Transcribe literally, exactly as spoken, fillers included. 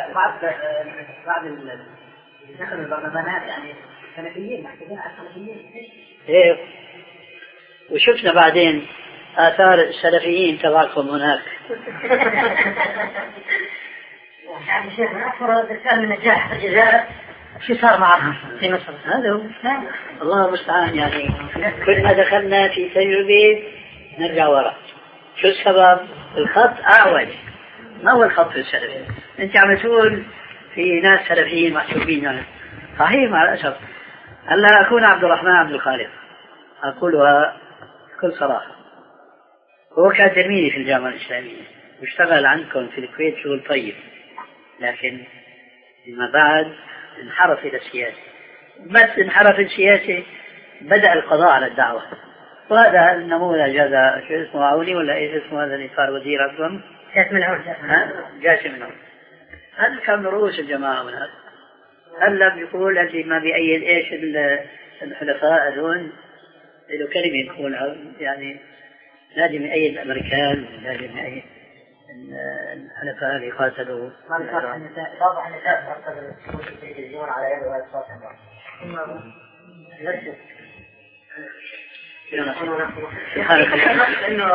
بعض بعض دخلوا البرلمانات يعني سلفيين محسوبين على السلفيين. إيه وشفنا بعدين آثار السلفيين تبعكم هناك. يعني شيخ من أكثر ذكر من نجاح الجزائر شو صار معها في مصر؟ هذا هو الله المستعان. يعني كل ما دخلنا في تجربة نرجع وراء. شو السبب؟ الخط أعوج، ما هو الخط السلفي. أنت عم تقول في ناس سلفيين محسوبين يعني. صحيح مع الأسف. هلا أكون عبد الرحمن عبد الخالق أقولها بكل صراحة، هو كان تلميذي في الجامعة الإسلامية واشتغل عندكم في الكويت شغل طيب، لكن فيما بعد انحرف إلى السياسة. بس انحرف السياسة بدأ القضاء على الدعوة، وهذا النموذج هذا شو اسمه عوني ولا ايش اسمه هذا اللي صار وزير عندكم؟ جاسم العون. جاسم العون. هل كان رؤوس الجماعة هناك؟ هلا بيقول اللي ما بيأيد ايش الحلفاء هذول له كلمة يقول يعني لازم يأيد الأمريكان، لازم يأيد الحلفاء اللي قاتلوا. ما بيصح النساء، واضح النساء ترتب التلفزيون على يد وهي تصاحب. سبحان الله.